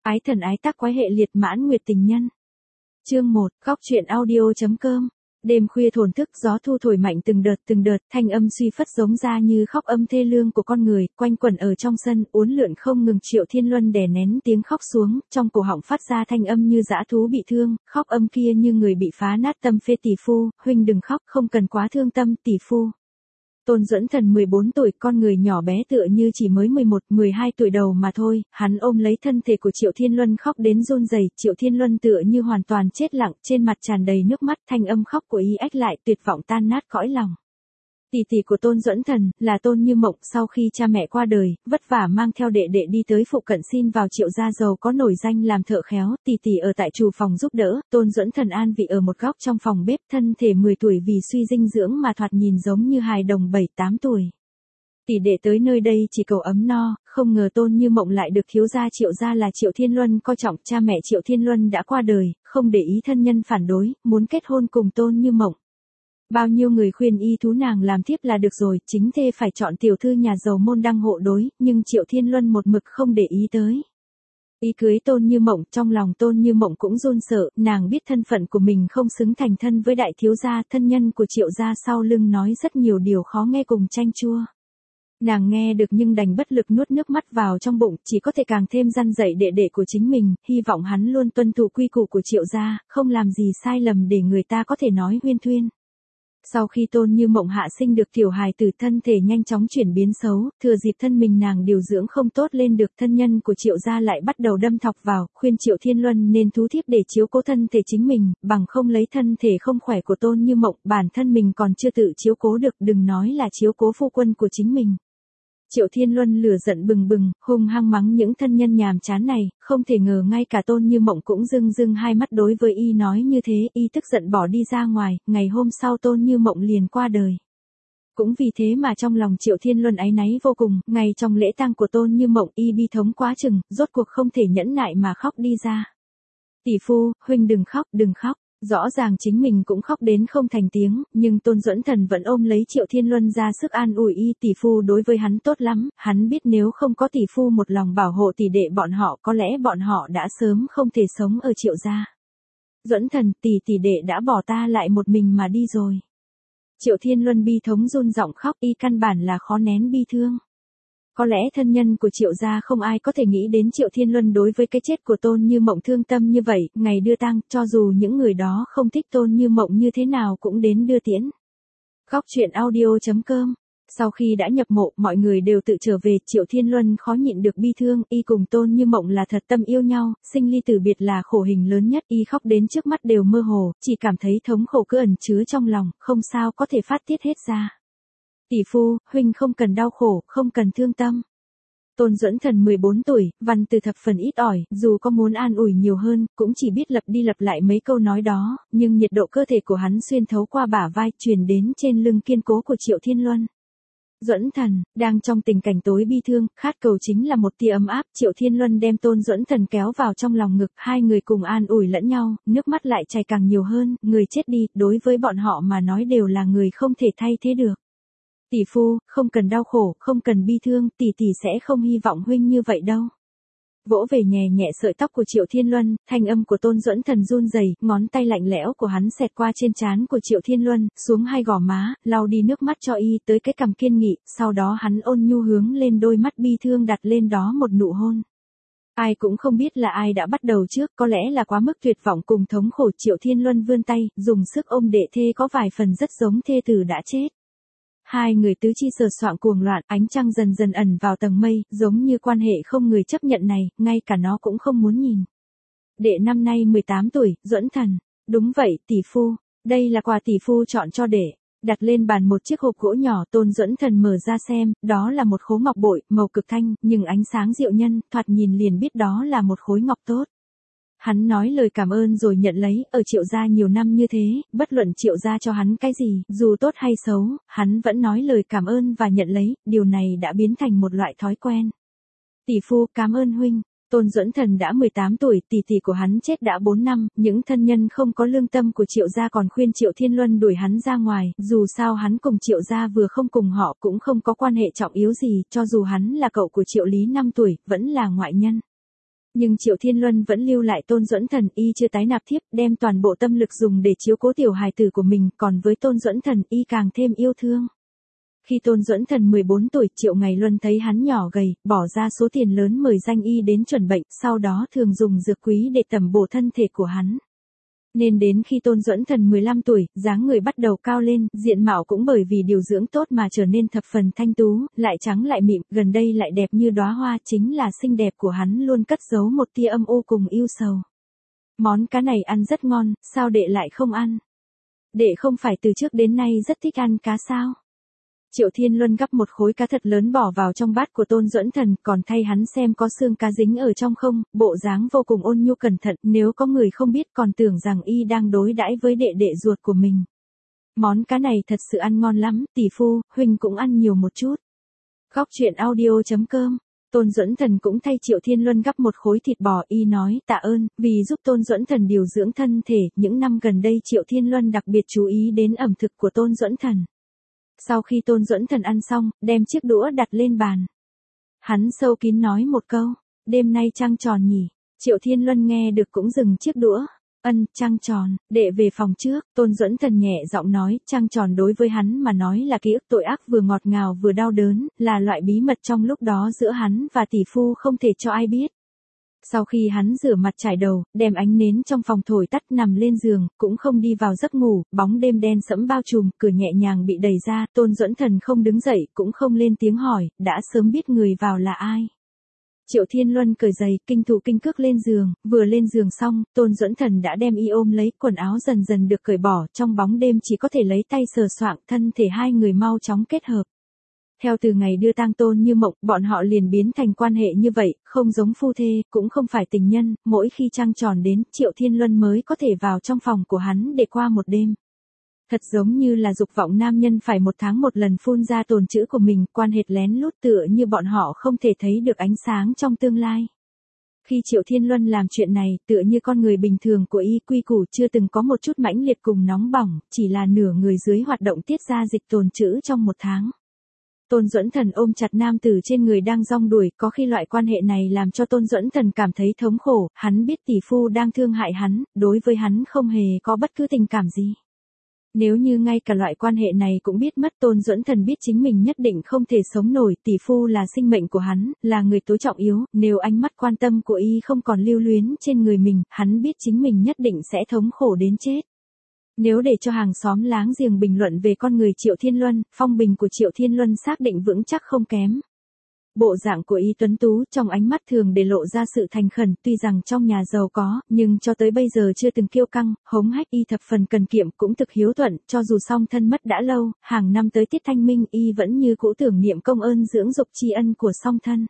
Ái thần ái tắc quái hệ liệt mãn nguyệt tình nhân. Chương 1, góc truyện audio.com. Đêm khuya thổn thức, gió thu thổi mạnh từng đợt, thanh âm suy phất giống ra như khóc âm thê lương của con người, quanh quẩn ở trong sân, uốn lượn không ngừng. Triệu Thiên Luân đè nén tiếng khóc xuống, trong cổ họng phát ra thanh âm như dã thú bị thương, khóc âm kia như người bị phá nát tâm phê. Tỷ phu, huynh đừng khóc, không cần quá thương tâm, tỷ phu. Tôn Duẫn Thần 14 tuổi, con người nhỏ bé tựa như chỉ mới 11, 12 tuổi đầu mà thôi, hắn ôm lấy thân thể của Triệu Thiên Luân khóc đến run rẩy. Triệu Thiên Luân tựa như hoàn toàn chết lặng, trên mặt tràn đầy nước mắt, thanh âm khóc của y ách lại, tuyệt vọng tan nát cõi lòng. Tỷ tỷ của Tôn Duẫn Thần, là Tôn Như Mộng, sau khi cha mẹ qua đời, vất vả mang theo đệ đệ đi tới phụ cận xin vào Triệu gia giàu có nổi danh làm thợ khéo, tỷ tỷ ở tại chủ phòng giúp đỡ, Tôn Duẫn Thần an vị ở một góc trong phòng bếp, thân thể 10 tuổi vì suy dinh dưỡng mà thoạt nhìn giống như hài đồng 7-8 tuổi. Tỷ đệ tới nơi đây chỉ cầu ấm no, không ngờ Tôn Như Mộng lại được thiếu gia Triệu gia là Triệu Thiên Luân coi trọng. Cha mẹ Triệu Thiên Luân đã qua đời, không để ý thân nhân phản đối, muốn kết hôn cùng Tôn Như Mộng. Bao nhiêu người khuyên y thú nàng làm thiếp là được rồi, chính thê phải chọn tiểu thư nhà giàu môn đăng hộ đối, nhưng Triệu Thiên Luân một mực không để ý tới. Y cưới Tôn Như Mộng, trong lòng Tôn Như Mộng cũng run sợ, nàng biết thân phận của mình không xứng thành thân với đại thiếu gia, thân nhân của Triệu gia sau lưng nói rất nhiều điều khó nghe cùng chanh chua. Nàng nghe được nhưng đành bất lực nuốt nước mắt vào trong bụng, chỉ có thể càng thêm răn dạy đệ đệ của chính mình, hy vọng hắn luôn tuân thủ quy củ của Triệu gia, không làm gì sai lầm để người ta có thể nói huyên thuyên. Sau khi Tôn Như Mộng hạ sinh được tiểu hài tử, thân thể nhanh chóng chuyển biến xấu, thừa dịp thân mình nàng điều dưỡng không tốt lên được, thân nhân của Triệu gia lại bắt đầu đâm thọc vào, khuyên Triệu Thiên Luân nên thú thiếp để chiếu cố thân thể chính mình, bằng không lấy thân thể không khỏe của Tôn Như Mộng, bản thân mình còn chưa tự chiếu cố được, đừng nói là chiếu cố phu quân của chính mình. Triệu Thiên Luân lửa giận bừng bừng, hung hăng mắng những thân nhân nhàm chán này, không thể ngờ ngay cả Tôn Như Mộng cũng rưng hai mắt đối với y nói như thế, y tức giận bỏ đi ra ngoài, ngày hôm sau Tôn Như Mộng liền qua đời. Cũng vì thế mà trong lòng Triệu Thiên Luân áy náy vô cùng, ngay trong lễ tang của Tôn Như Mộng y bi thống quá chừng, rốt cuộc không thể nhẫn nại mà khóc đi ra. Tỷ phu, huynh đừng khóc, đừng khóc. Rõ ràng chính mình cũng khóc đến không thành tiếng, nhưng Tôn Duẫn Thần vẫn ôm lấy Triệu Thiên Luân ra sức an ủi y. Tỷ phu đối với hắn tốt lắm, hắn biết nếu không có tỷ phu một lòng bảo hộ tỷ đệ bọn họ, có lẽ bọn họ đã sớm không thể sống ở Triệu gia. Duẫn Thần, tỷ đệ đã bỏ ta lại một mình mà đi rồi. Triệu Thiên Luân bi thống run giọng khóc, y căn bản là khó nén bi thương. Có lẽ thân nhân của Triệu gia không ai có thể nghĩ đến Triệu Thiên Luân đối với cái chết của Tôn Như Mộng thương tâm như vậy, ngày đưa tang, cho dù những người đó không thích Tôn Như Mộng như thế nào cũng đến đưa tiễn. Góc truyện audio.com. Sau khi đã nhập mộ, mọi người đều tự trở về, Triệu Thiên Luân khó nhịn được bi thương, y cùng Tôn Như Mộng là thật tâm yêu nhau, sinh ly tử biệt là khổ hình lớn nhất, y khóc đến trước mắt đều mơ hồ, chỉ cảm thấy thống khổ cứ ẩn chứa trong lòng, không sao có thể phát tiết hết ra. Tỷ phu, huynh không cần đau khổ, không cần thương tâm. Tôn Duẫn Thần 14 tuổi, văn từ thập phần ít ỏi, dù có muốn an ủi nhiều hơn, cũng chỉ biết lặp đi lặp lại mấy câu nói đó, nhưng nhiệt độ cơ thể của hắn xuyên thấu qua bả vai, truyền đến trên lưng kiên cố của Triệu Thiên Luân. Duẫn Thần, đang trong tình cảnh tối bi thương, khát cầu chính là một tia ấm áp, Triệu Thiên Luân đem Tôn Duẫn Thần kéo vào trong lòng ngực, hai người cùng an ủi lẫn nhau, nước mắt lại chảy càng nhiều hơn, người chết đi, đối với bọn họ mà nói đều là người không thể thay thế được. Tỷ phu, không cần đau khổ, không cần bi thương, tỷ sẽ không hy vọng huynh như vậy đâu. Vỗ về nhẹ nhẹ sợi tóc của Triệu Thiên Luân, thanh âm của Tôn Duẫn Thần run rẩy, ngón tay lạnh lẽo của hắn xẹt qua trên trán của Triệu Thiên Luân, xuống hai gò má, lau đi nước mắt cho y tới cái cằm kiên nghị, sau đó hắn ôn nhu hướng lên đôi mắt bi thương đặt lên đó một nụ hôn. Ai cũng không biết là ai đã bắt đầu trước, có lẽ là quá mức tuyệt vọng cùng thống khổ, Triệu Thiên Luân vươn tay, dùng sức ôm đệ thê có vài phần rất giống thê tử đã chết. Hai người tứ chi sờ soạng cuồng loạn, ánh trăng dần dần ẩn vào tầng mây, giống như quan hệ không người chấp nhận này, ngay cả nó cũng không muốn nhìn. Đệ năm nay 18 tuổi, Duẫn Thần. Đúng vậy, tỷ phu. Đây là quà tỷ phu chọn cho đệ. Đặt lên bàn một chiếc hộp gỗ nhỏ, Tôn Duẫn Thần mở ra xem, đó là một khối ngọc bội, màu cực thanh, nhưng ánh sáng diệu nhân, thoạt nhìn liền biết đó là một khối ngọc tốt. Hắn nói lời cảm ơn rồi nhận lấy, ở Triệu gia nhiều năm như thế, bất luận Triệu gia cho hắn cái gì, dù tốt hay xấu, hắn vẫn nói lời cảm ơn và nhận lấy, điều này đã biến thành một loại thói quen. Tỷ phu, cảm ơn huynh. Tôn Duẫn Thần đã 18 tuổi, tỷ của hắn chết đã 4 năm, những thân nhân không có lương tâm của Triệu gia còn khuyên Triệu Thiên Luân đuổi hắn ra ngoài, dù sao hắn cùng Triệu gia vừa không cùng họ cũng không có quan hệ trọng yếu gì, cho dù hắn là cậu của Triệu Lý 5 tuổi, vẫn là ngoại nhân. Nhưng Triệu Thiên Luân vẫn lưu lại Tôn Duẫn Thần, y chưa tái nạp thiếp, đem toàn bộ tâm lực dùng để chiếu cố tiểu hài tử của mình, còn với Tôn Duẫn Thần y càng thêm yêu thương. Khi Tôn Duẫn Thần 14 tuổi, Triệu Ngày Luân thấy hắn nhỏ gầy, bỏ ra số tiền lớn mời danh y đến chuẩn bệnh, sau đó thường dùng dược quý để tẩm bổ thân thể của hắn. Nên đến khi Tôn Duẫn Thần 15 tuổi, dáng người bắt đầu cao lên, diện mạo cũng bởi vì điều dưỡng tốt mà trở nên thập phần thanh tú, lại trắng lại mịn, gần đây lại đẹp như đóa hoa, chính là xinh đẹp của hắn luôn cất giấu một tia âm u cùng yêu sầu. Món cá này ăn rất ngon, sao đệ lại không ăn? Đệ không phải từ trước đến nay rất thích ăn cá sao? Triệu Thiên Luân gắp một khối cá thật lớn bỏ vào trong bát của Tôn Duẫn Thần, còn thay hắn xem có xương cá dính ở trong không, bộ dáng vô cùng ôn nhu cẩn thận, nếu có người không biết còn tưởng rằng y đang đối đãi với đệ đệ ruột của mình. Món cá này thật sự ăn ngon lắm, tỷ phu, huynh cũng ăn nhiều một chút. Góc truyện audio.com. Tôn Duẫn Thần cũng thay Triệu Thiên Luân gắp một khối thịt bò, y nói tạ ơn, vì giúp Tôn Duẫn Thần điều dưỡng thân thể, những năm gần đây Triệu Thiên Luân đặc biệt chú ý đến ẩm thực của Tôn Duẫn Thần. Sau khi Tôn Duẫn Thần ăn xong, đem chiếc đũa đặt lên bàn. Hắn sâu kín nói một câu, đêm nay trăng tròn nhỉ. Triệu Thiên Luân nghe được cũng dừng chiếc đũa. Trăng tròn, đệ về phòng trước, Tôn Duẫn Thần nhẹ giọng nói, trăng tròn đối với hắn mà nói là ký ức tội ác vừa ngọt ngào vừa đau đớn, là loại bí mật trong lúc đó giữa hắn và tỷ phu không thể cho ai biết. Sau khi hắn rửa mặt trải đầu, đem ánh nến trong phòng thổi tắt nằm lên giường, cũng không đi vào giấc ngủ, bóng đêm đen sẫm bao trùm, cửa nhẹ nhàng bị đẩy ra, Tôn Duẫn Thần không đứng dậy, cũng không lên tiếng hỏi, đã sớm biết người vào là ai. Triệu Thiên Luân cởi giày, kinh thủ kinh cước lên giường, vừa lên giường xong, Tôn Duẫn Thần đã đem y ôm lấy, quần áo dần dần được cởi bỏ, trong bóng đêm chỉ có thể lấy tay sờ soạng, thân thể hai người mau chóng kết hợp. Theo từ ngày đưa tang Tôn Như Mộng, bọn họ liền biến thành quan hệ như vậy, không giống phu thê, cũng không phải tình nhân, mỗi khi trăng tròn đến, Triệu Thiên Luân mới có thể vào trong phòng của hắn để qua một đêm. Thật giống như là dục vọng nam nhân phải một tháng một lần phun ra tồn trữ của mình, quan hệ lén lút tựa như bọn họ không thể thấy được ánh sáng trong tương lai. Khi Triệu Thiên Luân làm chuyện này, tựa như con người bình thường của y, quy củ chưa từng có một chút mãnh liệt cùng nóng bỏng, chỉ là nửa người dưới hoạt động tiết ra dịch tồn trữ trong một tháng. Tôn Duẫn Thần ôm chặt nam tử trên người đang rong đuổi, có khi loại quan hệ này làm cho Tôn Duẫn Thần cảm thấy thống khổ, hắn biết tỷ phu đang thương hại hắn, đối với hắn không hề có bất cứ tình cảm gì. Nếu như ngay cả loại quan hệ này cũng biết mất, Tôn Duẫn Thần biết chính mình nhất định không thể sống nổi, tỷ phu là sinh mệnh của hắn, là người tối trọng yếu, nếu ánh mắt quan tâm của y không còn lưu luyến trên người mình, hắn biết chính mình nhất định sẽ thống khổ đến chết. Nếu để cho hàng xóm láng giềng bình luận về con người Triệu Thiên Luân, phong bình của Triệu Thiên Luân xác định vững chắc không kém. Bộ dạng của y tuấn tú, trong ánh mắt thường để lộ ra sự thành khẩn, tuy rằng trong nhà giàu có, nhưng cho tới bây giờ chưa từng kiêu căng, hống hách, y thập phần cần kiệm, cũng thực hiếu thuận, cho dù song thân mất đã lâu, hàng năm tới tiết thanh minh y vẫn như cũ tưởng niệm công ơn dưỡng dục tri ân của song thân.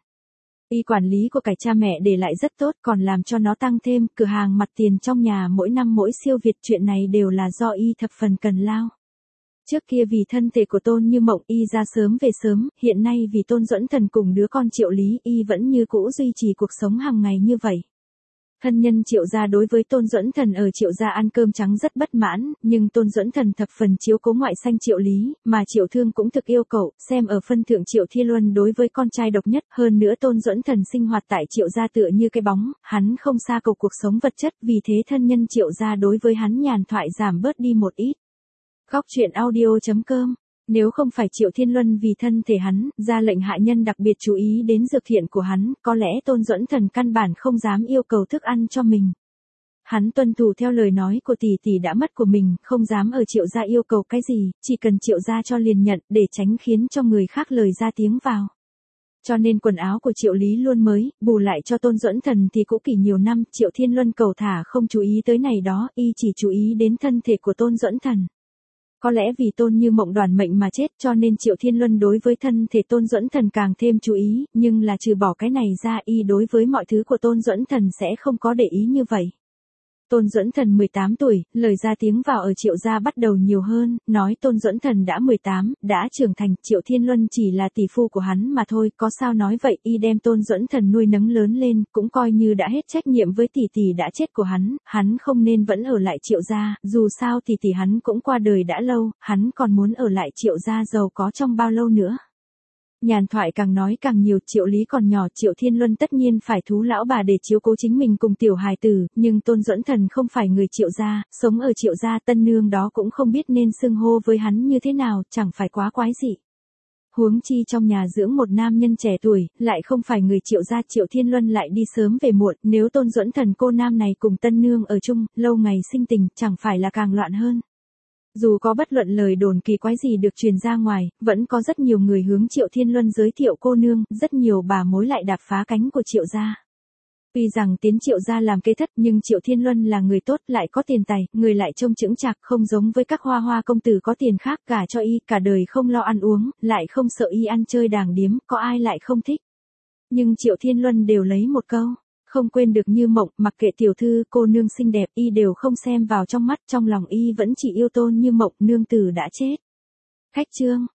Y quản lý của cải cha mẹ để lại rất tốt, còn làm cho nó tăng thêm, cửa hàng mặt tiền trong nhà mỗi năm mỗi siêu việt, chuyện này đều là do y thập phần cần lao. Trước kia vì thân thể của Tôn Như Mộng y ra sớm về sớm, hiện nay vì Tôn Duẫn Thần cùng đứa con Triệu Lý y vẫn như cũ duy trì cuộc sống hàng ngày như vậy. Thân nhân Triệu gia đối với Tôn Duẫn Thần ở Triệu gia ăn cơm trắng rất bất mãn, nhưng Tôn Duẫn Thần thập phần chiếu cố ngoại sanh Triệu Lý, mà Triệu Thương cũng thực yêu cầu, xem ở phân thượng Triệu Thiên Luân đối với con trai độc nhất, hơn nữa Tôn Duẫn Thần sinh hoạt tại Triệu gia tựa như cái bóng, hắn không xa cầu cuộc sống vật chất, vì thế thân nhân Triệu gia đối với hắn nhàn thoại giảm bớt đi một ít. Góc truyện audio.com. Nếu không phải Triệu Thiên Luân vì thân thể hắn, ra lệnh hạ nhân đặc biệt chú ý đến dược thiện của hắn, có lẽ Tôn Duẫn Thần căn bản không dám yêu cầu thức ăn cho mình. Hắn tuân thủ theo lời nói của tỷ tỷ đã mất của mình, không dám ở Triệu gia yêu cầu cái gì, chỉ cần Triệu gia cho liền nhận, để tránh khiến cho người khác lời ra tiếng vào. Cho nên quần áo của Triệu Lý luôn mới, bù lại cho Tôn Duẫn Thần thì cũ kỹ nhiều năm, Triệu Thiên Luân cầu thả không chú ý tới này đó, y chỉ chú ý đến thân thể của Tôn Duẫn Thần. Có lẽ vì Tôn Như Mộng đoản mệnh mà chết cho nên Triệu Thiên Luân đối với thân thể Tôn Duẫn Thần càng thêm chú ý, nhưng là trừ bỏ cái này ra y đối với mọi thứ của Tôn Duẫn Thần sẽ không có để ý như vậy. Tôn Duẫn Thần 18 tuổi, lời ra tiếng vào ở Triệu gia bắt đầu nhiều hơn, nói Tôn Duẫn Thần đã 18, đã trưởng thành, Triệu Thiên Luân chỉ là tỷ phu của hắn mà thôi, có sao nói vậy, y đem Tôn Duẫn Thần nuôi nấng lớn lên, cũng coi như đã hết trách nhiệm với tỷ tỷ đã chết của hắn không nên vẫn ở lại Triệu gia, dù sao tỷ tỷ hắn cũng qua đời đã lâu, hắn còn muốn ở lại Triệu gia giàu có trong bao lâu nữa. Nhàn thoại càng nói càng nhiều, Triệu Lý còn nhỏ, Triệu Thiên Luân tất nhiên phải thú lão bà để chiếu cố chính mình cùng tiểu hài tử, nhưng Tôn Duẫn Thần không phải người Triệu gia, sống ở Triệu gia, tân nương đó cũng không biết nên xưng hô với hắn như thế nào, chẳng phải quá quái dị. Huống chi trong nhà dưỡng một nam nhân trẻ tuổi, lại không phải người Triệu gia, Triệu Thiên Luân lại đi sớm về muộn, nếu Tôn Duẫn Thần cô nam này cùng tân nương ở chung, lâu ngày sinh tình, chẳng phải là càng loạn hơn. Dù có bất luận lời đồn kỳ quái gì được truyền ra ngoài, vẫn có rất nhiều người hướng Triệu Thiên Luân giới thiệu cô nương, rất nhiều bà mối lại đạp phá cánh của Triệu gia. Tuy rằng tiến Triệu gia làm kế thất, nhưng Triệu Thiên Luân là người tốt, lại có tiền tài, người lại trông chững chạc, không giống với các hoa hoa công tử có tiền khác, cả cho y, cả đời không lo ăn uống, lại không sợ y ăn chơi đàng điếm, có ai lại không thích. Nhưng Triệu Thiên Luân đều lấy một câu, không quên được Như Mộng, mặc kệ tiểu thư, cô nương xinh đẹp, y đều không xem vào trong mắt, trong lòng y vẫn chỉ yêu Tôn Như Mộng, nương tử đã chết. Khách chương.